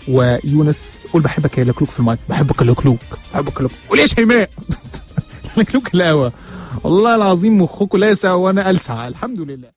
ويونس. قول بحبك يا لكلوك في المايك. بحبك يا لكلوك، بحبك يا لكلوك. قول يا شيماء. لكلوك الهوا. والله العظيم مخكم لاسع وانا ألسع. الحمد لله.